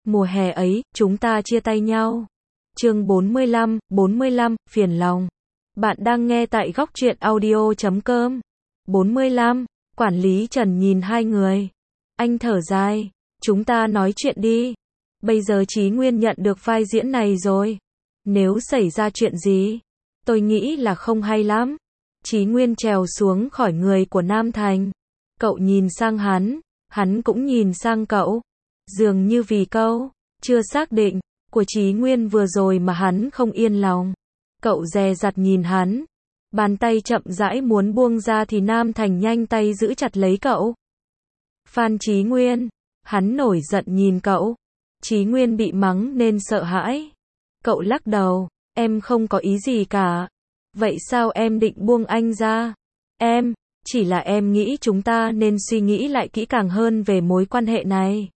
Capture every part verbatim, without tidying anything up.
Mùa hè ấy, chúng ta chia tay nhau. Chương bốn mươi lăm, bốn mươi lăm, phiền lòng. Bạn đang nghe tại góc truyện audio chấm com. bốn mươi lăm, quản lý Trần nhìn hai người. Anh thở dài, chúng ta nói chuyện đi. Bây giờ Chí Nguyên nhận được vai diễn này rồi. Nếu xảy ra chuyện gì, tôi nghĩ là không hay lắm. Chí Nguyên trèo xuống khỏi người của Nam Thành. Cậu nhìn sang hắn, hắn cũng nhìn sang cậu. Dường như vì câu chưa xác định của Chí Nguyên vừa rồi mà hắn không yên lòng. Cậu dè dặt nhìn hắn, bàn tay chậm rãi muốn buông ra thì Nam Thành nhanh tay giữ chặt lấy cậu. Phan Chí Nguyên, hắn nổi giận nhìn cậu. Chí Nguyên bị mắng nên sợ hãi. Cậu lắc đầu, em không có ý gì cả. Vậy sao em định buông anh ra? Em, chỉ là em nghĩ chúng ta nên suy nghĩ lại kỹ càng hơn về mối quan hệ này.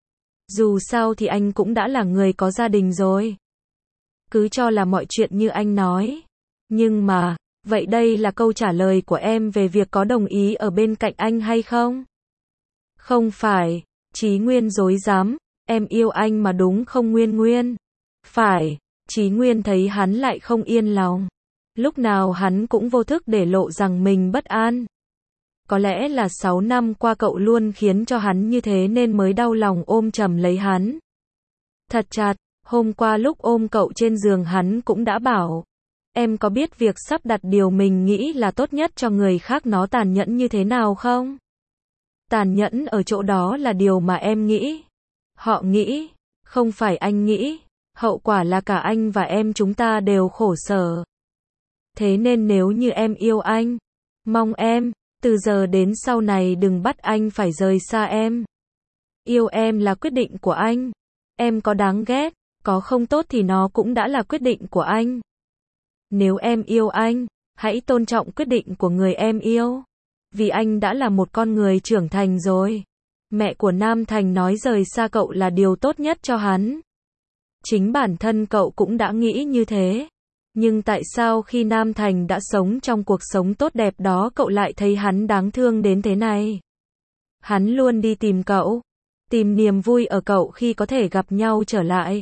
Dù sao thì anh cũng đã là người có gia đình rồi. Cứ cho là mọi chuyện như anh nói. Nhưng mà, vậy đây là câu trả lời của em về việc có đồng ý ở bên cạnh anh hay không? Không phải, Chí Nguyên dối dám, em yêu anh mà đúng không Nguyên Nguyên? Phải, Chí Nguyên thấy hắn lại không yên lòng. Lúc nào hắn cũng vô thức để lộ rằng mình bất an. Có lẽ là sáu năm qua cậu luôn khiến cho hắn như thế nên mới đau lòng ôm chầm lấy hắn. Thật chặt, hôm qua lúc ôm cậu trên giường hắn cũng đã bảo. Em có biết việc sắp đặt điều mình nghĩ là tốt nhất cho người khác nó tàn nhẫn như thế nào không? Tàn nhẫn ở chỗ đó là điều mà em nghĩ. Họ nghĩ, không phải anh nghĩ. Hậu quả là cả anh và em chúng ta đều khổ sở. Thế nên nếu như em yêu anh, mong em, từ giờ đến sau này đừng bắt anh phải rời xa em. Yêu em là quyết định của anh. Em có đáng ghét, có không tốt thì nó cũng đã là quyết định của anh. Nếu em yêu anh, hãy tôn trọng quyết định của người em yêu. Vì anh đã là một con người trưởng thành rồi. Mẹ của Nam Thành nói rời xa cậu là điều tốt nhất cho hắn. Chính bản thân cậu cũng đã nghĩ như thế. Nhưng tại sao khi Nam Thành đã sống trong cuộc sống tốt đẹp đó cậu lại thấy hắn đáng thương đến thế này? Hắn luôn đi tìm cậu, tìm niềm vui ở cậu khi có thể gặp nhau trở lại.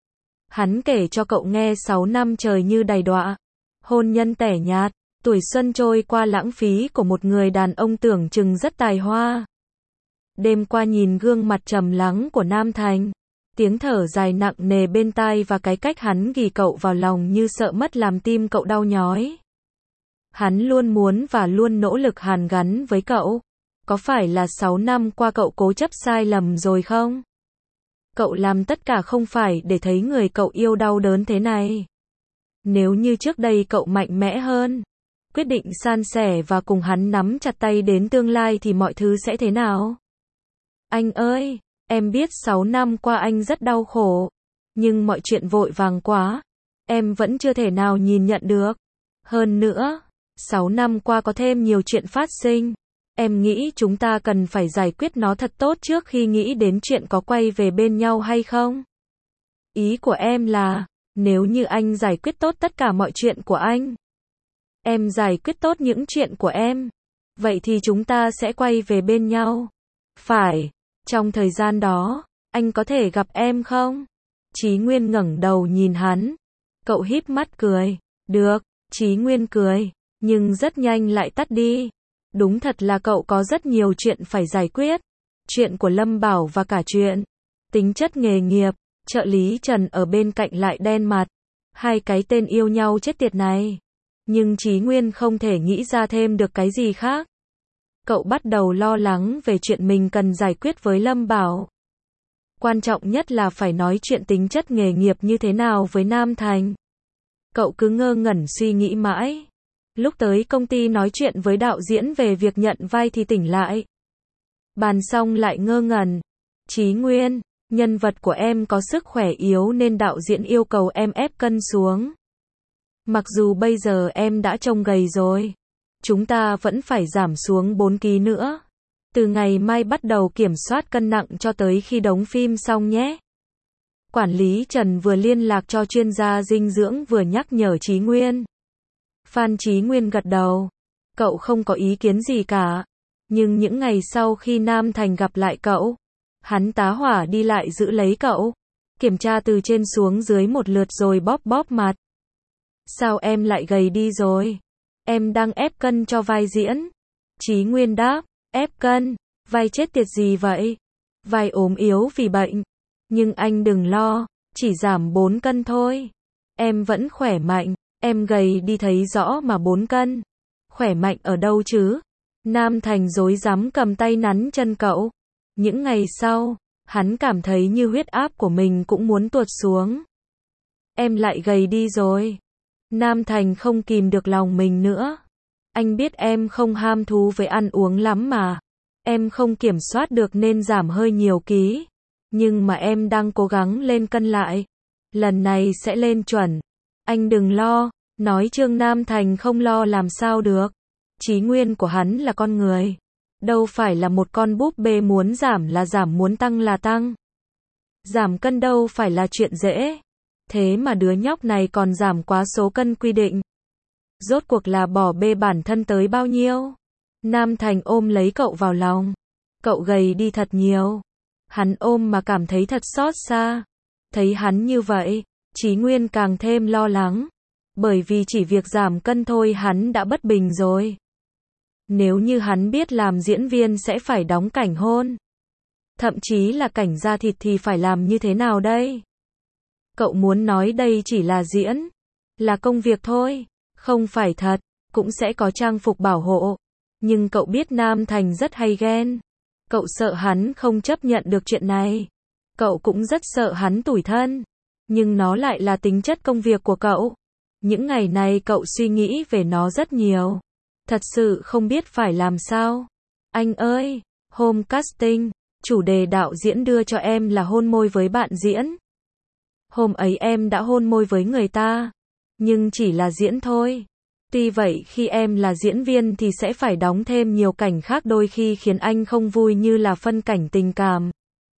Hắn kể cho cậu nghe sáu năm trời như đầy đọa, hôn nhân tẻ nhạt, tuổi xuân trôi qua lãng phí của một người đàn ông tưởng chừng rất tài hoa. Đêm qua nhìn gương mặt trầm lắng của Nam Thành, tiếng thở dài nặng nề bên tai và cái cách hắn ghì cậu vào lòng như sợ mất làm tim cậu đau nhói. Hắn luôn muốn và luôn nỗ lực hàn gắn với cậu. Có phải là sáu năm qua cậu cố chấp sai lầm rồi không? Cậu làm tất cả không phải để thấy người cậu yêu đau đớn thế này. Nếu như trước đây cậu mạnh mẽ hơn, quyết định san sẻ và cùng hắn nắm chặt tay đến tương lai thì mọi thứ sẽ thế nào? Anh ơi! Em biết sáu năm qua anh rất đau khổ, nhưng mọi chuyện vội vàng quá, em vẫn chưa thể nào nhìn nhận được. Hơn nữa, sáu năm qua có thêm nhiều chuyện phát sinh, em nghĩ chúng ta cần phải giải quyết nó thật tốt trước khi nghĩ đến chuyện có quay về bên nhau hay không. Ý của em là, nếu như anh giải quyết tốt tất cả mọi chuyện của anh, em giải quyết tốt những chuyện của em, vậy thì chúng ta sẽ quay về bên nhau. Phải. Trong thời gian đó, anh có thể gặp em không? Chí Nguyên ngẩng đầu nhìn hắn. Cậu híp mắt cười. Được, Chí Nguyên cười, nhưng rất nhanh lại tắt đi. Đúng thật là cậu có rất nhiều chuyện phải giải quyết. Chuyện của Lâm Bảo và cả chuyện tính chất nghề nghiệp, trợ lý Trần ở bên cạnh lại đen mặt. Hai cái tên yêu nhau chết tiệt này. Nhưng Chí Nguyên không thể nghĩ ra thêm được cái gì khác. Cậu bắt đầu lo lắng về chuyện mình cần giải quyết với Lâm Bảo. Quan trọng nhất là phải nói chuyện tính chất nghề nghiệp như thế nào với Nam Thành. Cậu cứ ngơ ngẩn suy nghĩ mãi. Lúc tới công ty nói chuyện với đạo diễn về việc nhận vai thì tỉnh lại. Bàn xong lại ngơ ngẩn. Chí Nguyên, nhân vật của em có sức khỏe yếu nên đạo diễn yêu cầu em ép cân xuống. Mặc dù bây giờ em đã trông gầy rồi. Chúng ta vẫn phải giảm xuống bốn ki lô gam nữa. Từ ngày mai bắt đầu kiểm soát cân nặng cho tới khi đóng phim xong nhé. Quản lý Trần vừa liên lạc cho chuyên gia dinh dưỡng vừa nhắc nhở Chí Nguyên. Phan Chí Nguyên gật đầu. Cậu không có ý kiến gì cả. Nhưng những ngày sau khi Nam Thành gặp lại cậu, hắn tá hỏa đi lại giữ lấy cậu. kiểm tra từ trên xuống dưới một lượt rồi bóp bóp mặt. Sao em lại gầy đi rồi? Em đang ép cân cho vai diễn. Chí Nguyên đáp, ép cân, vai chết tiệt gì vậy? Vai ốm yếu vì bệnh. Nhưng anh đừng lo, chỉ giảm bốn cân thôi. Em vẫn khỏe mạnh, em gầy đi thấy rõ mà bốn cân. Khỏe mạnh ở đâu chứ? Nam Thành rối rắm cầm tay nắn chân cậu. Những ngày sau, hắn cảm thấy như huyết áp của mình cũng muốn tuột xuống. Em lại gầy đi rồi. Nam Thành không kìm được lòng mình nữa. Anh biết em không ham thú với ăn uống lắm mà. Em không kiểm soát được nên giảm hơi nhiều ký. Nhưng mà em đang cố gắng lên cân lại. Lần này sẽ lên chuẩn. Anh đừng lo, nói Trương Nam Thành không lo làm sao được. Chí nguyên của hắn là con người. Đâu phải là một con búp bê muốn giảm là giảm, muốn tăng là tăng. Giảm cân đâu phải là chuyện dễ. Thế mà đứa nhóc này còn giảm quá số cân quy định. Rốt cuộc là bỏ bê bản thân tới bao nhiêu? Nam Thành ôm lấy cậu vào lòng. Cậu gầy đi thật nhiều. Hắn ôm mà cảm thấy thật xót xa. Thấy hắn như vậy, Chí Nguyên càng thêm lo lắng. Bởi vì chỉ việc giảm cân thôi hắn đã bất bình rồi. Nếu như hắn biết làm diễn viên sẽ phải đóng cảnh hôn, thậm chí là cảnh da thịt thì phải làm như thế nào đây? Cậu muốn nói đây chỉ là diễn, là công việc thôi, không phải thật, cũng sẽ có trang phục bảo hộ. Nhưng cậu biết Nam Thành rất hay ghen. Cậu sợ hắn không chấp nhận được chuyện này. Cậu cũng rất sợ hắn tủi thân. Nhưng nó lại là tính chất công việc của cậu. Những ngày này cậu suy nghĩ về nó rất nhiều. Thật sự không biết phải làm sao. Anh ơi, hôm casting, chủ đề đạo diễn đưa cho em là hôn môi với bạn diễn. Hôm ấy em đã hôn môi với người ta. Nhưng chỉ là diễn thôi. Tuy vậy khi em là diễn viên thì sẽ phải đóng thêm nhiều cảnh khác đôi khi khiến anh không vui như là phân cảnh tình cảm.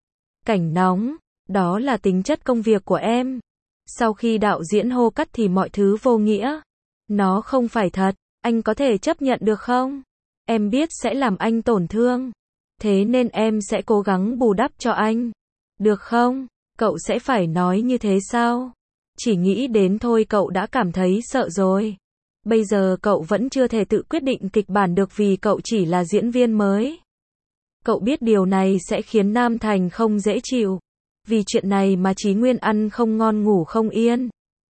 Cảnh nóng, đó là tính chất công việc của em. Sau khi đạo diễn hô cắt thì mọi thứ vô nghĩa. Nó không phải thật, anh có thể chấp nhận được không? Em biết sẽ làm anh tổn thương. Thế nên em sẽ cố gắng bù đắp cho anh. Được không? Cậu sẽ phải nói như thế sao? Chỉ nghĩ đến thôi cậu đã cảm thấy sợ rồi. Bây giờ cậu vẫn chưa thể tự quyết định kịch bản được vì cậu chỉ là diễn viên mới. Cậu biết điều này sẽ khiến Nam Thành không dễ chịu. Vì chuyện này mà Chí Nguyên ăn không ngon ngủ không yên.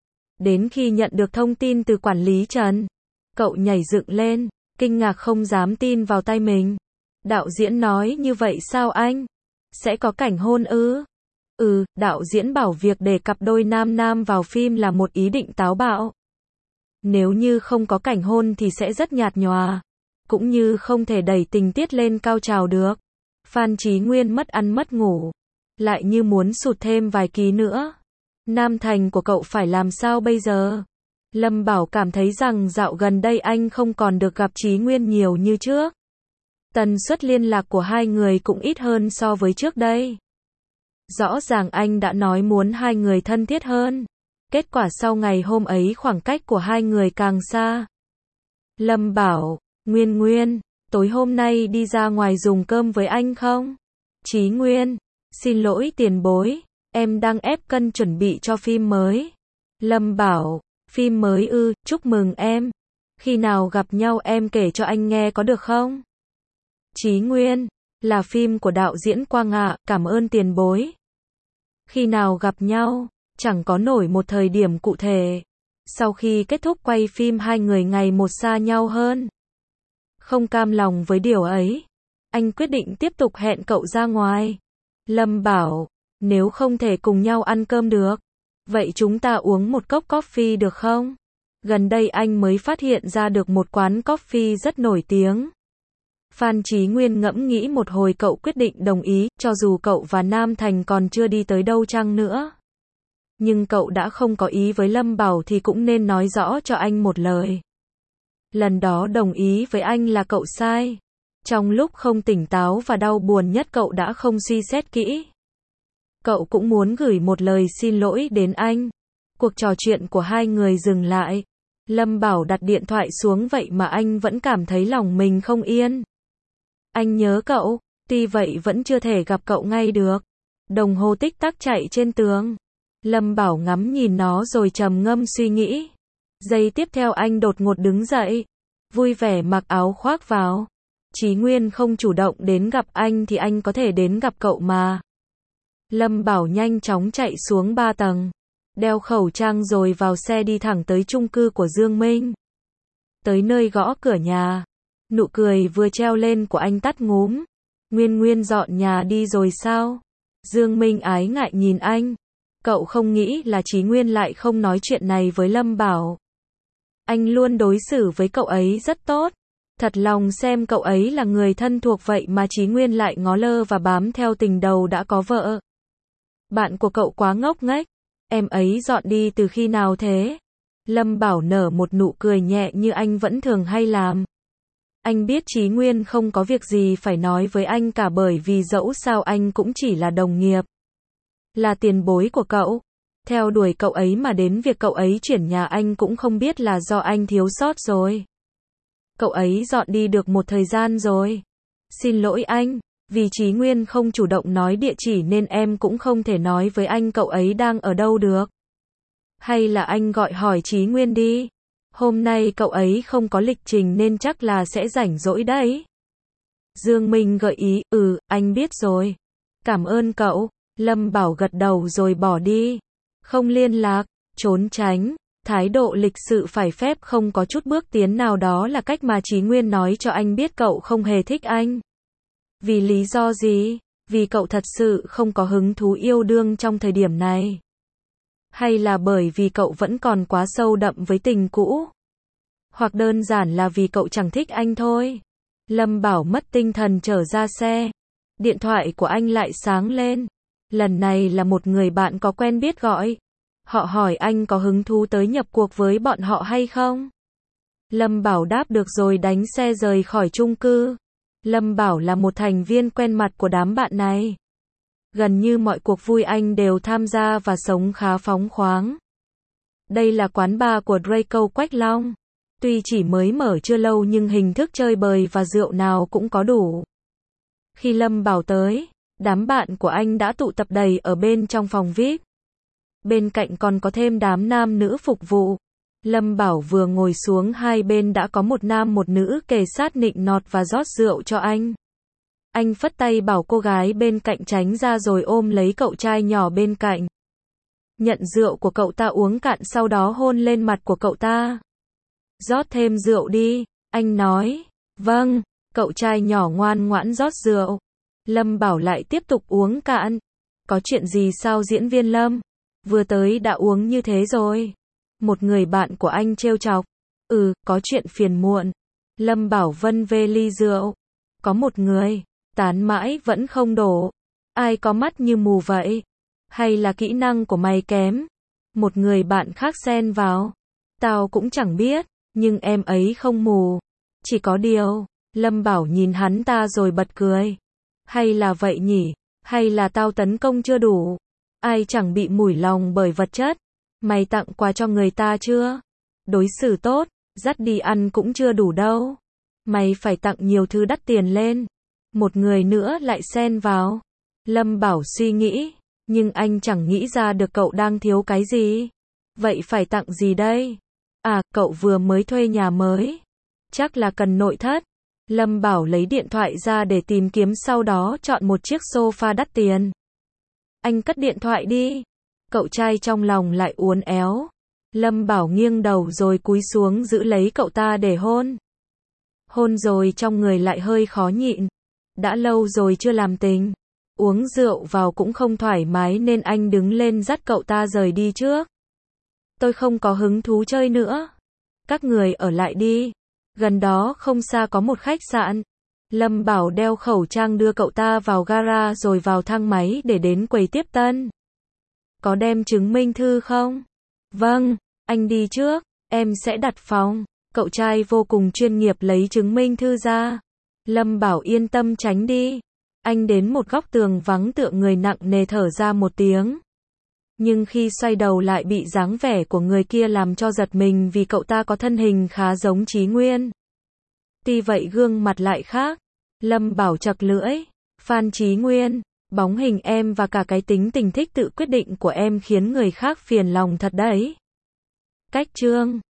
Đến khi nhận được thông tin từ quản lý Trần, cậu nhảy dựng lên, kinh ngạc không dám tin vào tay mình. Đạo diễn nói như vậy sao anh? Sẽ có cảnh hôn ư? Ừ, đạo diễn bảo việc để cặp đôi nam nam vào phim là một ý định táo bạo. Nếu như không có cảnh hôn thì sẽ rất nhạt nhòa. Cũng như không thể đẩy tình tiết lên cao trào được. Phan Chí Nguyên mất ăn mất ngủ. Lại như muốn sụt thêm vài ký nữa. Nam Thành của cậu phải làm sao bây giờ? Lâm Bảo cảm thấy rằng dạo gần đây anh không còn được gặp Chí Nguyên nhiều như trước. Tần suất liên lạc của hai người cũng ít hơn so với trước đây. Rõ ràng anh đã nói muốn hai người thân thiết hơn. Kết quả sau ngày hôm ấy khoảng cách của hai người càng xa. Lâm Bảo, Nguyên Nguyên, tối hôm nay đi ra ngoài dùng cơm với anh không? Chí Nguyên, xin lỗi tiền bối, em đang ép cân chuẩn bị cho phim mới. Lâm Bảo, phim mới ư, chúc mừng em. Khi nào gặp nhau em kể cho anh nghe có được không? Chí Nguyên, là phim của đạo diễn Quang ạ, cảm ơn tiền bối. Khi nào gặp nhau? Chẳng có nổi một thời điểm cụ thể. Sau khi kết thúc quay phim hai người ngày một xa nhau hơn. Không cam lòng với điều ấy, anh quyết định tiếp tục hẹn cậu ra ngoài. Lâm Bảo, nếu không thể cùng nhau ăn cơm được, vậy chúng ta uống một cốc coffee được không? Gần đây anh mới phát hiện ra được một quán coffee rất nổi tiếng. Phan Chí Nguyên ngẫm nghĩ một hồi cậu quyết định đồng ý, cho dù cậu và Nam Thành còn chưa đi tới đâu chăng nữa. Nhưng cậu đã không có ý với Lâm Bảo thì cũng nên nói rõ cho anh một lời. Lần đó đồng ý với anh là cậu sai. Trong lúc không tỉnh táo và đau buồn nhất cậu đã không suy xét kỹ. Cậu cũng muốn gửi một lời xin lỗi đến anh. Cuộc trò chuyện của hai người dừng lại. Lâm Bảo đặt điện thoại xuống vậy mà anh vẫn cảm thấy lòng mình không yên. Anh nhớ cậu, tuy vậy vẫn chưa thể gặp cậu ngay được. Đồng hồ tích tắc chạy trên tường. Lâm Bảo ngắm nhìn nó rồi trầm ngâm suy nghĩ. Giây tiếp theo anh đột ngột đứng dậy, vui vẻ mặc áo khoác vào. Chí Nguyên không chủ động đến gặp anh thì anh có thể đến gặp cậu mà. Lâm Bảo nhanh chóng chạy xuống ba tầng, đeo khẩu trang rồi vào xe đi thẳng tới chung cư của Dương Minh. Tới nơi gõ cửa nhà, nụ cười vừa treo lên của anh tắt ngúm. Nguyên Nguyên dọn nhà đi rồi sao? Dương Minh ái ngại nhìn anh. Cậu không nghĩ là Chí Nguyên lại không nói chuyện này với Lâm Bảo. Anh luôn đối xử với cậu ấy rất tốt. Thật lòng xem cậu ấy là người thân thuộc vậy mà Chí Nguyên lại ngó lơ và bám theo tình đầu đã có vợ. Bạn của cậu quá ngốc nghếch. Em ấy dọn đi từ khi nào thế? Lâm Bảo nở một nụ cười nhẹ như anh vẫn thường hay làm. Anh biết Chí Nguyên không có việc gì phải nói với anh cả bởi vì dẫu sao anh cũng chỉ là đồng nghiệp. Là tiền bối của cậu. Theo đuổi cậu ấy mà đến việc cậu ấy chuyển nhà anh cũng không biết là do anh thiếu sót rồi. Cậu ấy dọn đi được một thời gian rồi. Xin lỗi anh, vì Chí Nguyên không chủ động nói địa chỉ nên em cũng không thể nói với anh cậu ấy đang ở đâu được. Hay là anh gọi hỏi Chí Nguyên đi. Hôm nay cậu ấy không có lịch trình nên chắc là sẽ rảnh rỗi đấy. Dương Minh gợi ý, ừ, anh biết rồi. Cảm ơn cậu. Lâm Bảo gật đầu rồi bỏ đi. Không liên lạc, trốn tránh, thái độ lịch sự phải phép không có chút bước tiến nào đó là cách mà Chí Nguyên nói cho anh biết cậu không hề thích anh. Vì lý do gì? Vì cậu thật sự không có hứng thú yêu đương trong thời điểm này. Hay là bởi vì cậu vẫn còn quá sâu đậm với tình cũ? Hoặc đơn giản là vì cậu chẳng thích anh thôi. Lâm Bảo mất tinh thần trở ra xe. Điện thoại của anh lại sáng lên. Lần này là một người bạn có quen biết gọi. Họ hỏi anh có hứng thú tới nhập cuộc với bọn họ hay không? Lâm Bảo đáp được rồi đánh xe rời khỏi chung cư. Lâm Bảo là một thành viên quen mặt của đám bạn này. Gần như mọi cuộc vui anh đều tham gia và sống khá phóng khoáng. Đây là quán bar của Draco Quách Long. Tuy chỉ mới mở chưa lâu nhưng hình thức chơi bời và rượu nào cũng có đủ. Khi Lâm Bảo tới, đám bạn của anh đã tụ tập đầy ở bên trong phòng vi ai pi. Bên cạnh còn có thêm đám nam nữ phục vụ. Lâm Bảo vừa ngồi xuống hai bên đã có một nam một nữ kề sát nịnh nọt và rót rượu cho anh. Anh phất tay bảo cô gái bên cạnh tránh ra rồi ôm lấy cậu trai nhỏ bên cạnh. Nhận rượu của cậu ta uống cạn sau đó hôn lên mặt của cậu ta. Rót thêm rượu đi, anh nói. Vâng, cậu trai nhỏ ngoan ngoãn rót rượu. Lâm Bảo lại tiếp tục uống cạn. Có chuyện gì sao diễn viên Lâm? Vừa tới đã uống như thế rồi. Một người bạn của anh trêu chọc. Ừ, có chuyện phiền muộn. Lâm Bảo vân vê ly rượu. Có một người, tán mãi vẫn không đổ. Ai có mắt như mù vậy? Hay là kỹ năng của mày kém? Một người bạn khác xen vào. Tao cũng chẳng biết, nhưng em ấy không mù. Chỉ có điều, Lâm Bảo nhìn hắn ta rồi bật cười. Hay là vậy nhỉ? Hay là tao tấn công chưa đủ? Ai chẳng bị mủi lòng bởi vật chất? Mày tặng quà cho người ta chưa? Đối xử tốt, dắt đi ăn cũng chưa đủ đâu. Mày phải tặng nhiều thứ đắt tiền lên. Một người nữa lại xen vào. Lâm Bảo suy nghĩ, nhưng anh chẳng nghĩ ra được cậu đang thiếu cái gì. Vậy phải tặng gì đây? À, cậu vừa mới thuê nhà mới. Chắc là cần nội thất. Lâm Bảo lấy điện thoại ra để tìm kiếm sau đó chọn một chiếc sofa đắt tiền. Anh cất điện thoại đi. Cậu trai trong lòng lại uốn éo. Lâm Bảo nghiêng đầu rồi cúi xuống giữ lấy cậu ta để hôn. Hôn rồi trong người lại hơi khó nhịn. Đã lâu rồi chưa làm tình. Uống rượu vào cũng không thoải mái nên anh đứng lên dắt cậu ta rời đi trước. Tôi không có hứng thú chơi nữa. Các người ở lại đi. Gần đó không xa có một khách sạn. Lâm Bảo đeo khẩu trang đưa cậu ta vào gara rồi vào thang máy để đến quầy tiếp tân. Có đem chứng minh thư không? Vâng, anh đi trước, em sẽ đặt phòng. Cậu trai vô cùng chuyên nghiệp lấy chứng minh thư ra. Lâm Bảo yên tâm tránh đi. Anh đến một góc tường vắng tựa người nặng nề thở ra một tiếng. Nhưng khi xoay đầu lại bị dáng vẻ của người kia làm cho giật mình vì cậu ta có thân hình khá giống Chí Nguyên. Tuy vậy gương mặt lại khác. Lâm Bảo chật lưỡi. Phan Chí Nguyên, Bóng hình em và cả cái tính tình thích tự quyết định của em khiến người khác phiền lòng thật đấy. Cách chương